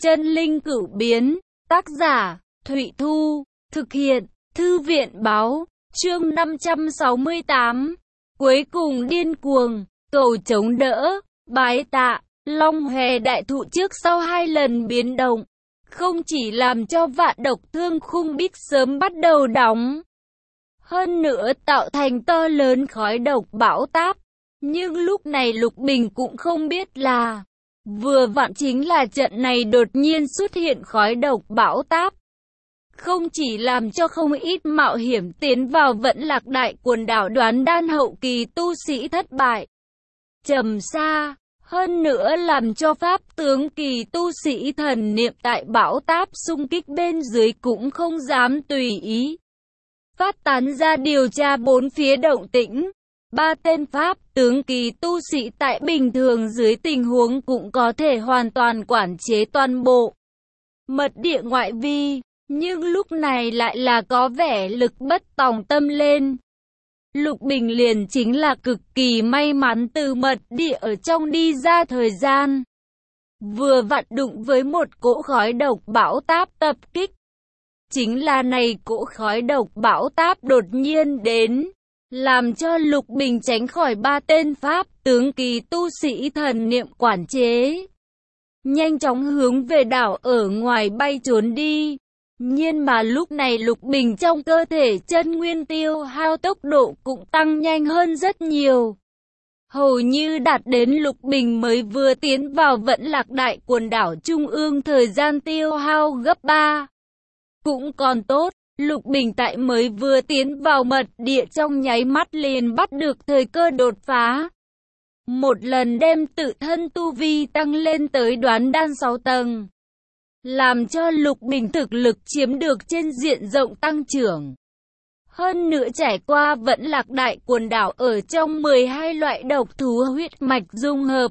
Chân linh cửu biến, tác giả, Thụy Thu, thực hiện, Thư viện báo, chương 568. Cuối cùng điên cuồng, cầu chống đỡ, bái tạ, Long Hòe đại thụ trước sau 2 lần biến động. Không chỉ làm cho Vạn Độc Thương Khung Bích sớm bắt đầu đóng, hơn nữa tạo thành to lớn khói độc bão táp. Nhưng lúc này Lục Bình cũng không biết là, vừa vặn chính là trận này đột nhiên xuất hiện khói độc bão táp. Không chỉ làm cho không ít mạo hiểm tiến vào Vẫn Lạc Đại quần đảo Đoán Đan hậu kỳ tu sĩ thất bại, trầm xa, hơn nữa làm cho pháp tướng kỳ tu sĩ thần niệm tại bão táp xung kích bên dưới cũng không dám tùy ý phát tán ra điều tra bốn phía động tĩnh. 3 tên pháp tướng kỳ tu sĩ tại bình thường dưới tình huống cũng có thể hoàn toàn quản chế toàn bộ mật địa ngoại vi, nhưng lúc này lại là có vẻ lực bất tòng tâm lên. Lục Bình liền chính là cực kỳ may mắn từ mật địa ở trong đi ra thời gian, vừa vặn đụng với một cỗ khói độc bão táp tập kích. Chính là này cỗ khói độc bão táp đột nhiên đến, làm cho Lục Bình tránh khỏi 3 tên pháp tướng kỳ tu sĩ thần niệm quản chế, nhanh chóng hướng về đảo ở ngoài bay trốn đi. Nhưng mà lúc này Lục Bình trong cơ thể chân nguyên tiêu hao tốc độ cũng tăng nhanh hơn rất nhiều, hầu như đạt đến Lục Bình mới vừa tiến vào Vẫn Lạc Đại quần đảo trung ương thời gian tiêu hao gấp 3. Cũng còn tốt, Lục Bình tại mới vừa tiến vào mật địa trong nháy mắt liền bắt được thời cơ đột phá. Một lần đem tự thân tu vi tăng lên tới Đoán Đan 6 tầng, làm cho Lục Bình thực lực chiếm được trên diện rộng tăng trưởng. Hơn nữa trải qua Vẫn Lạc Đại quần đảo ở trong 12 loại độc thú huyết mạch dung hợp,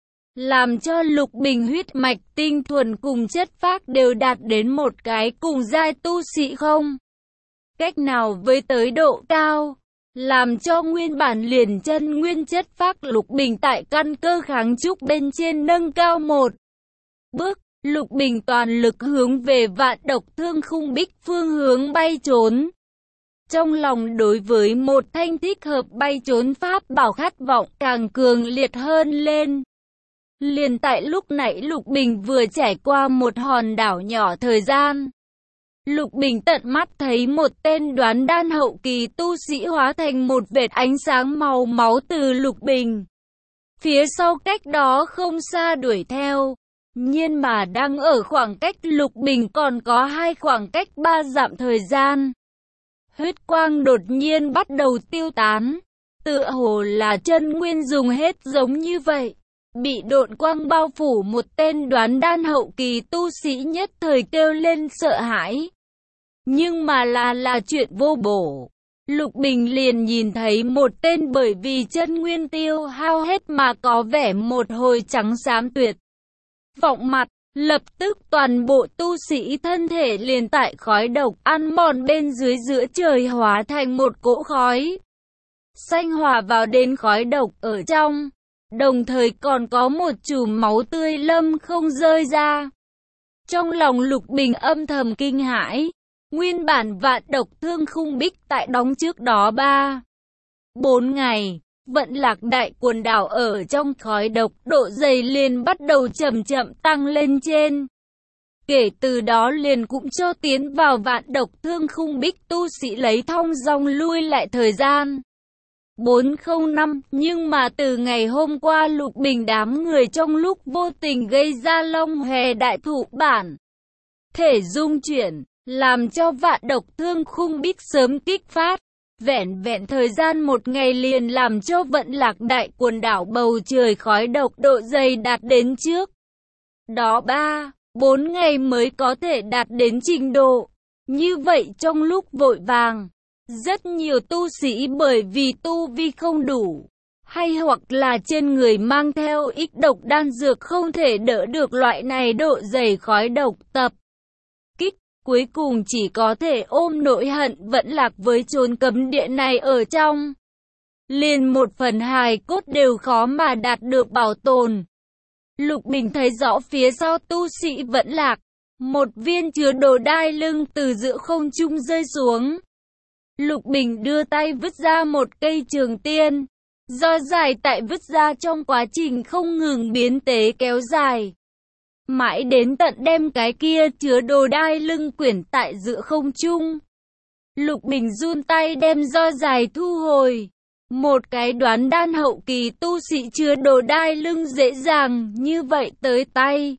làm cho Lục Bình huyết mạch tinh thuần cùng chất phác đều đạt đến một cái cùng giai tu sĩ không cách nào với tới độ cao, làm cho nguyên bản liền chân nguyên chất phác Lục Bình tại căn cơ kháng trúc bên trên nâng cao một bước. Lục Bình toàn lực hướng về Vạn Độc Thương Khung Bích phương hướng bay trốn. Trong lòng đối với một thanh thích hợp bay trốn pháp bảo khát vọng càng cường liệt hơn lên. Liền tại lúc nãy Lục Bình vừa trải qua một hòn đảo nhỏ thời gian, Lục Bình tận mắt thấy một tên Đoán Đan hậu kỳ tu sĩ hóa thành một vệt ánh sáng màu máu từ Lục Bình phía sau cách đó không xa đuổi theo. Nhưng mà đang ở khoảng cách Lục Bình còn có 2 khoảng cách 3 dặm thời gian, huyết quang đột nhiên bắt đầu tiêu tán, tựa hồ là chân nguyên dùng hết giống như vậy. Bị độn quang bao phủ một tên Đoán Đan hậu kỳ tu sĩ nhất thời kêu lên sợ hãi. Nhưng mà là chuyện vô bổ. Lục Bình liền nhìn thấy một tên bởi vì chân nguyên tiêu hao hết mà có vẻ một hồi trắng xám tuyệt vọng mặt, lập tức toàn bộ tu sĩ thân thể liền tại khói độc ăn mòn bên dưới giữa trời hóa thành một cỗ khói xanh hòa vào đến khói độc ở trong, đồng thời còn có một chùm máu tươi lâm không rơi ra. Trong lòng Lục Bình âm thầm kinh hãi, nguyên bản Vạn Độc Thương Khung Bích tại đóng trước đó 3-4 ngày, Vẫn Lạc Đại quần đảo ở trong khói độc độ dày liền bắt đầu chậm chậm tăng lên trên. Kể từ đó liền cũng cho tiến vào Vạn Độc Thương Khung Bích tu sĩ lấy thong dong lui lại thời gian 405, nhưng mà từ ngày hôm qua Lục Bình đám người trong lúc vô tình gây ra Long Hòe đại thụ bản thể dung chuyển, làm cho Vạn Độc Thương Khung Bích sớm kích phát. Vẹn vẹn thời gian 1 ngày liền làm cho Vẫn Lạc Đại quần đảo bầu trời khói độc độ dày đạt đến trước đó 3-4 ngày mới có thể đạt đến trình độ như vậy. Trong lúc vội vàng, rất nhiều tu sĩ bởi vì tu vi không đủ, hay hoặc là trên người mang theo ít độc đan dược không thể đỡ được loại này độ dày khói độc tập kích, cuối cùng chỉ có thể ôm nỗi hận vẫn lạc với chốn cấm địa này ở trong. Liền 1/2 cốt đều khó mà đạt được bảo tồn. Lục Bình thấy rõ phía sau tu sĩ vẫn lạc. Một viên chứa đồ đai lưng từ giữa không trung rơi xuống. Lục Bình đưa tay vứt ra một cây trường tiên. Do dài tại vứt ra trong quá trình không ngừng biến tế kéo dài. Mãi đến tận đem cái kia chứa đồ đai lưng quyển tại giữa không trung. Lục Bình run tay đem do dài thu hồi. Một cái đoán đan hậu kỳ tu sĩ chứa đồ đai lưng dễ dàng như vậy tới tay.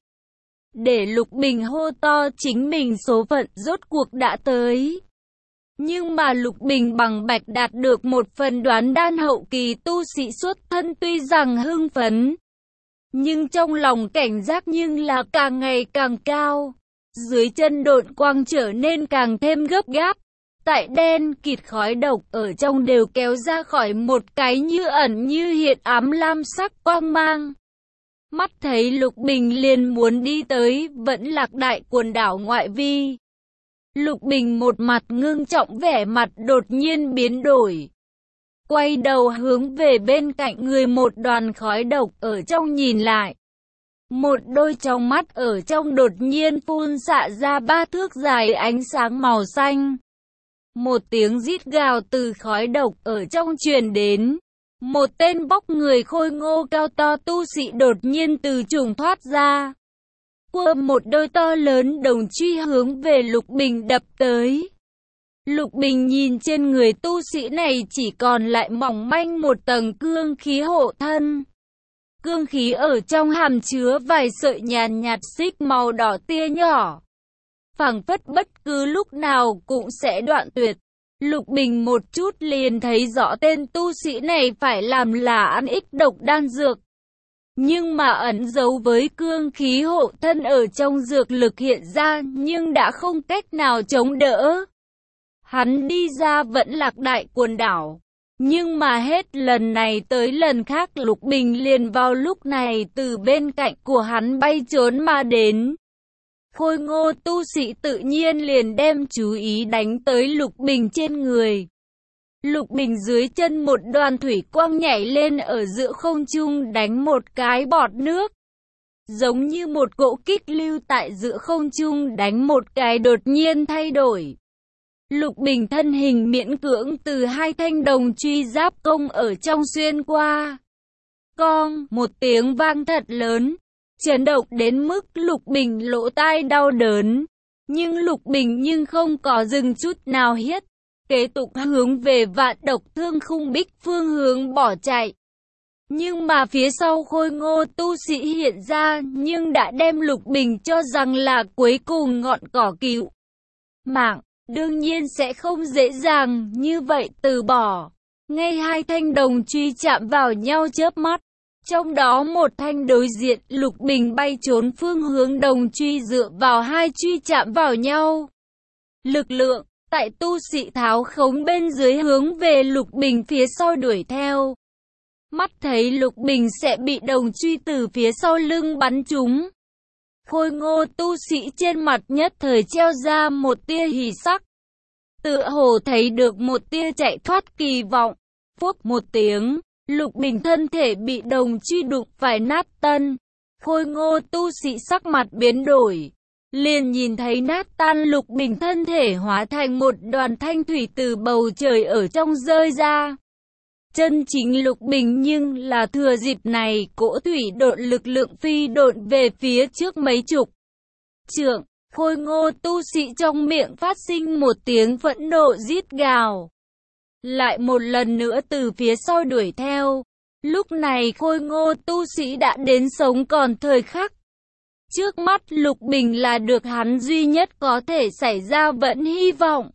Để Lục Bình hô to chính mình số phận rốt cuộc đã tới. Nhưng mà Lục Bình bằng bạch đạt được một phần đoán đan hậu kỳ tu sĩ xuất thân tuy rằng hưng phấn. Nhưng trong lòng cảnh giác nhưng là càng ngày càng cao. Dưới chân độn quang trở nên càng thêm gấp gáp. Tại đen kịt khói độc ở trong đều kéo ra khỏi một cái như ẩn như hiện ám lam sắc quang mang. Mắt thấy Lục Bình liền muốn đi tới Vẫn Lạc Đại quần đảo ngoại vi. Lục Bình một mặt ngưng trọng vẻ mặt đột nhiên biến đổi. Quay đầu hướng về bên cạnh người một đoàn khói độc ở trong nhìn lại. Một đôi trong mắt ở trong đột nhiên phun xạ ra 3 thước dài ánh sáng màu xanh. Một tiếng rít gào từ khói độc ở trong truyền đến. Một tên bóc người khôi ngô cao to tu sĩ đột nhiên từ trùng thoát ra. Quơ một đôi to lớn đồng truy hướng về Lục Bình đập tới. Lục Bình nhìn trên người tu sĩ này chỉ còn lại mỏng manh một tầng cương khí hộ thân. Cương khí ở trong hàm chứa vài sợi nhàn nhạt xích màu đỏ tia nhỏ. Phảng phất bất cứ lúc nào cũng sẽ đoạn tuyệt. Lục Bình một chút liền thấy rõ tên tu sĩ này phải làm là ăn ích độc đan dược. Nhưng mà ẩn giấu với cương khí hộ thân ở trong dược lực hiện ra nhưng đã không cách nào chống đỡ. Hắn đi ra Vẫn Lạc Đại quần đảo. Nhưng mà hết lần này tới lần khác Lục Bình liền vào lúc này từ bên cạnh của hắn bay trốn mà đến. Khôi ngô tu sĩ tự nhiên liền đem chú ý đánh tới Lục Bình trên người. Lục Bình dưới chân một đoàn thủy quang nhảy lên ở giữa không trung đánh một cái bọt nước. Giống như một cỗ kích lưu tại giữa không trung đánh một cái đột nhiên thay đổi. Lục Bình thân hình miễn cưỡng từ 2 thanh đồng truy giáp công ở trong xuyên qua. Cong, một tiếng vang thật lớn. Chấn động đến mức Lục Bình lỗ tai đau đớn. Nhưng Lục Bình nhưng không có dừng chút nào hết. Kế tục hướng về Vạn Độc Thương Khung Bích phương hướng bỏ chạy. Nhưng mà phía sau khôi ngô tu sĩ hiện ra nhưng đã đem Lục Bình cho rằng là cuối cùng ngọn cỏ cứu mạng. Đương nhiên sẽ không dễ dàng như vậy từ bỏ. Ngay 2 thanh đồng truy chạm vào nhau chớp mắt. Trong đó một thanh đối diện Lục Bình bay trốn phương hướng đồng truy dựa vào 2 truy chạm vào nhau. Lực lượng tại tu sĩ tháo khống bên dưới hướng về Lục Bình phía sau đuổi theo. Mắt thấy Lục Bình sẽ bị đồng truy từ phía sau lưng bắn trúng. Khôi ngô tu sĩ trên mặt nhất thời treo ra một tia hỉ sắc. Tựa hồ thấy được một tia chạy thoát kỳ vọng. Phốc một tiếng, Lục Bình thân thể bị đồng truy đụng phải nát tan. Khôi ngô tu sĩ sắc mặt biến đổi. Liền nhìn thấy nát tan Lục Bình thân thể hóa thành một đoàn thanh thủy từ bầu trời ở trong rơi ra. Chân chính Lục Bình nhưng là thừa dịp này cỗ thủy độn lực lượng phi độn về phía trước mấy chục trượng. Khôi ngô tu sĩ trong miệng phát sinh một tiếng phẫn nộ rít gào. Lại một lần nữa từ phía sau đuổi theo. Lúc này khôi ngô tu sĩ đã đến sống còn thời khắc. Trước mắt Lục Bình là được hắn duy nhất có thể xảy ra vẫn hy vọng.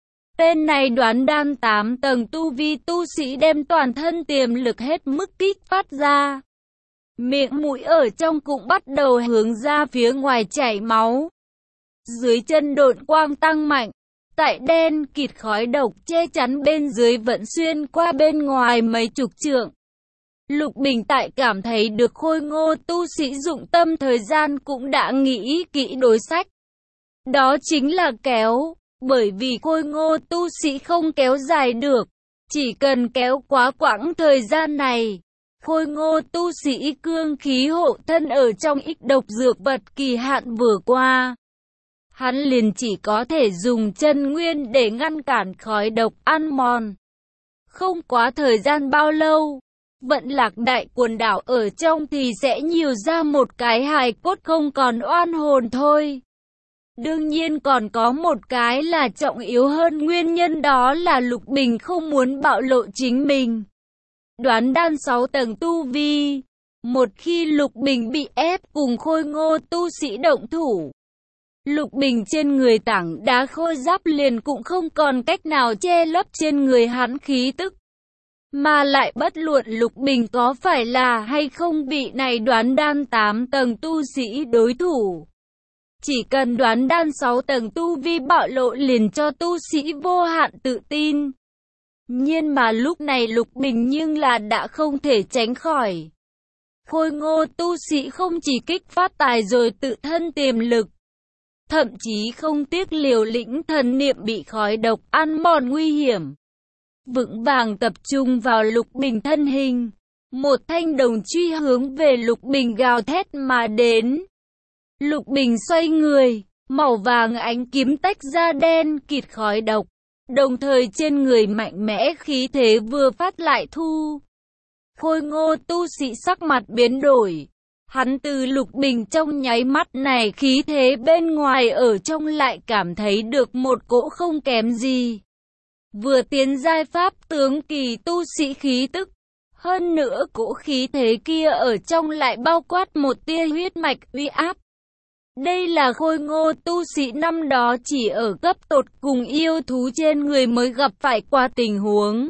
Tên này đoán đan 8 tầng tu vi tu sĩ đem toàn thân tiềm lực hết mức kích phát ra. Miệng mũi ở trong cũng bắt đầu hướng ra phía ngoài chảy máu. Dưới chân độn quang tăng mạnh. Tại đen kịt khói độc che chắn bên dưới vẫn xuyên qua bên ngoài mấy chục trượng. Lục Bình tại cảm thấy được khôi ngô tu sĩ dụng tâm thời gian cũng đã nghĩ kỹ đối sách. Đó chính là kéo, bởi vì khôi ngô tu sĩ không kéo dài được. Chỉ cần kéo quá quãng thời gian này, Khôi ngô tu sĩ cương khí hộ thân ở trong ít độc dược vật kỳ hạn vừa qua. Hắn liền chỉ có thể dùng chân nguyên để ngăn cản khói độc ăn mòn. Không quá thời gian bao lâu, Vận Lạc đại quần đảo ở trong thì sẽ nhiều ra một cái hài cốt không còn oan hồn thôi. Đương nhiên còn có một cái là trọng yếu hơn, nguyên nhân đó là Lục Bình không muốn bạo lộ chính mình. Đoán đan 6 tầng tu vi. Một khi Lục Bình bị ép cùng khôi ngô tu sĩ động thủ, Lục Bình trên người tảng đá khôi giáp liền cũng không còn cách nào che lấp trên người hắn khí tức. Mà lại bất luận Lục Bình có phải là hay không bị này đoán đan 8 tầng tu sĩ đối thủ. Chỉ cần đoán đan 6 tầng tu vi bạo lộ liền cho tu sĩ vô hạn tự tin. Nhưng mà lúc này Lục Bình nhưng là đã không thể tránh khỏi. Khôi ngô tu sĩ không chỉ kích phát tài rồi tự thân tiềm lực, thậm chí không tiếc liều lĩnh thần niệm bị khói độc ăn mòn nguy hiểm. Vững vàng tập trung vào Lục Bình thân hình. Một thanh đồng truy hướng về Lục Bình gào thét mà đến. Lục Bình xoay người, màu vàng ánh kiếm tách ra đen kịt khói độc. Đồng thời trên người mạnh mẽ khí thế vừa phát lại thu. Khôi ngô tu sĩ sắc mặt biến đổi. Hắn từ Lục Bình trong nháy mắt này khí thế bên ngoài ở trong lại cảm thấy được một cỗ không kém gì. Vừa tiến giai pháp tướng kỳ tu sĩ khí tức. Hơn nữa cỗ khí thế kia ở trong lại bao quát một tia huyết mạch uy áp. Đây là khôi ngô tu sĩ năm đó chỉ ở cấp tột cùng yêu thú trên người mới gặp phải qua tình huống.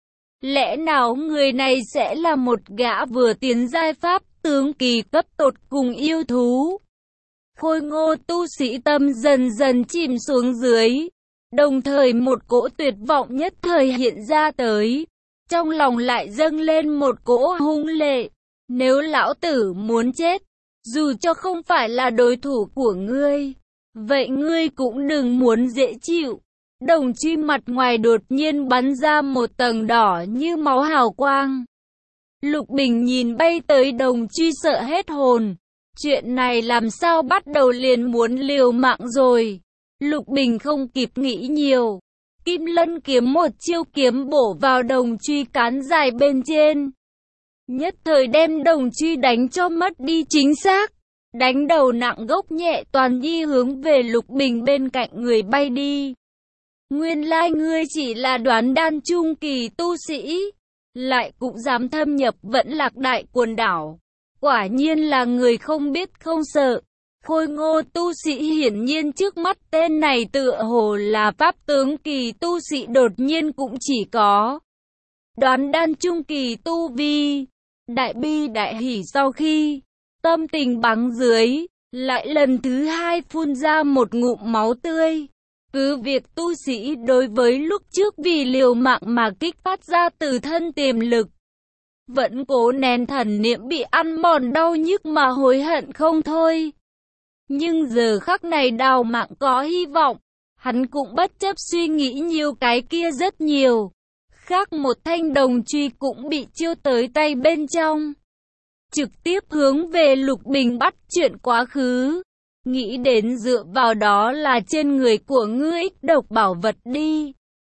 Lẽ nào người này sẽ là một gã vừa tiến giai pháp tướng kỳ cấp tột cùng yêu thú? Khôi ngô tu sĩ tâm dần dần chìm xuống dưới. Đồng thời một cỗ tuyệt vọng nhất thời hiện ra tới. Trong lòng lại dâng lên một cỗ hung lệ. Nếu lão tử muốn chết, dù cho không phải là đối thủ của ngươi, vậy ngươi cũng đừng muốn dễ chịu. Đồng truy mặt ngoài đột nhiên bắn ra một tầng đỏ như máu hào quang. Lục Bình nhìn bay tới đồng truy sợ hết hồn. Chuyện này làm sao bắt đầu liền muốn liều mạng rồi. Lục Bình không kịp nghĩ nhiều. Kim Lân kiếm một chiêu kiếm bổ vào đồng truy cán dài bên trên. Nhất thời đem đồng truy đánh cho mất đi chính xác. Đánh đầu nặng gốc nhẹ toàn nhi hướng về Lục Bình bên cạnh người bay đi. Nguyên lai ngươi chỉ là đoán đan trung kỳ tu sĩ, lại cũng dám thâm nhập Vận Lạc đại quần đảo. Quả nhiên là người không biết không sợ. Khôi ngô tu sĩ hiển nhiên trước mắt tên này tựa hồ là pháp tướng kỳ tu sĩ, đột nhiên cũng chỉ có đoán đan trung kỳ tu vi. Đại bi đại hỉ sau khi tâm tình bắn dưới, lại lần thứ hai phun ra một ngụm máu tươi. Cứ việc tu sĩ đối với lúc trước vì liều mạng mà kích phát ra từ thân tiềm lực, vẫn cố nén thần niệm bị ăn mòn đau nhức mà hối hận không thôi. Nhưng giờ khắc này đào mạng có hy vọng, hắn cũng bất chấp suy nghĩ nhiều cái kia rất nhiều. Khác một thanh đồng truy cũng bị chiêu tới tay bên trong. Trực tiếp hướng về Lục Bình bắt chuyện quá khứ. Nghĩ đến dựa vào đó là trên người của ngươi ích độc bảo vật đi.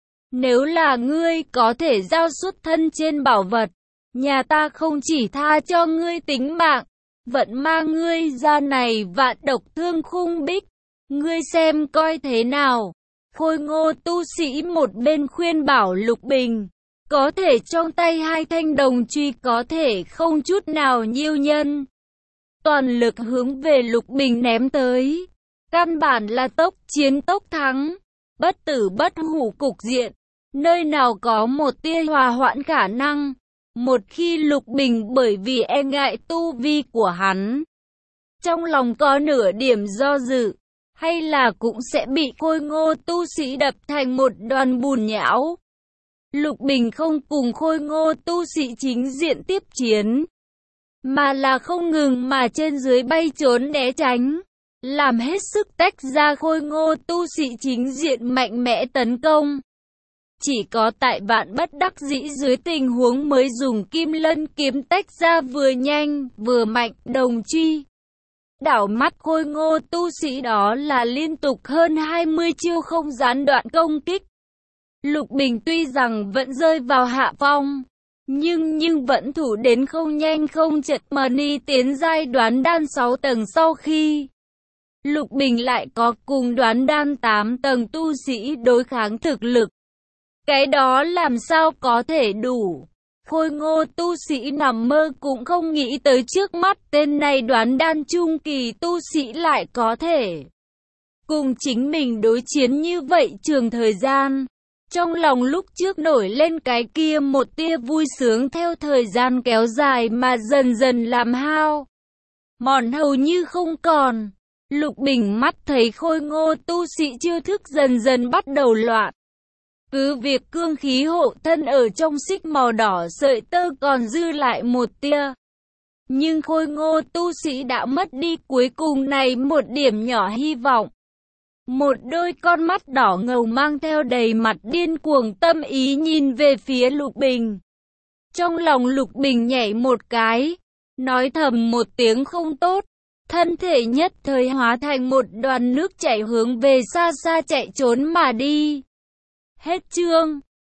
Nếu là ngươi có thể giao xuất thân trên bảo vật, nhà ta không chỉ tha cho ngươi tính mạng, vẫn mang ngươi ra này vạn độc thương khung bích. Ngươi xem coi thế nào. Khôi ngô tu sĩ một bên khuyên bảo Lục Bình. Có thể trong tay hai thanh đồng truy có thể không chút nào nhiêu nhân. Toàn lực hướng về Lục Bình ném tới. Căn bản là tốc chiến tốc thắng. Bất tử bất hủ cục diện. Nơi nào có một tia hòa hoãn khả năng. Một khi Lục Bình bởi vì e ngại tu vi của hắn, trong lòng có nửa điểm do dự, hay là cũng sẽ bị khôi ngô tu sĩ đập thành một đoàn bùn nhão. Lục Bình không cùng khôi ngô tu sĩ chính diện tiếp chiến, mà là không ngừng mà trên dưới bay trốn né tránh, làm hết sức tách ra khôi ngô tu sĩ chính diện mạnh mẽ tấn công. Chỉ có tại vạn bất đắc dĩ dưới tình huống mới dùng kim lân kiếm tách ra vừa nhanh, vừa mạnh, đồng truy. Đảo mắt khôi ngô tu sĩ đó là liên tục hơn 20 chiêu không gián đoạn công kích. Lục Bình tuy rằng vẫn rơi vào hạ phong, nhưng vẫn thủ đến không nhanh không chậm mà đi tiến giai đoán đan 6 tầng sau khi Lục Bình lại có cùng đoán đan 8 tầng tu sĩ đối kháng thực lực. Cái đó làm sao có thể đủ. Khôi ngô tu sĩ nằm mơ cũng không nghĩ tới trước mắt tên này đoán đan trung kỳ tu sĩ lại có thể cùng chính mình đối chiến như vậy trường thời gian. Trong lòng lúc trước nổi lên cái kia một tia vui sướng theo thời gian kéo dài mà dần dần làm hao mòn hầu như không còn. Lục Bình mắt thấy khôi ngô tu sĩ chiêu thức dần dần bắt đầu loạn. Cứ việc cương khí hộ thân ở trong xích màu đỏ sợi tơ còn dư lại một tia. Nhưng khôi ngô tu sĩ đã mất đi cuối cùng này một điểm nhỏ hy vọng. Một đôi con mắt đỏ ngầu mang theo đầy mặt điên cuồng tâm ý nhìn về phía Lục Bình. Trong lòng Lục Bình nhảy một cái, nói thầm một tiếng không tốt. Thân thể nhất thời hóa thành một đoàn nước chảy hướng về xa xa chạy trốn mà đi. Hết chương.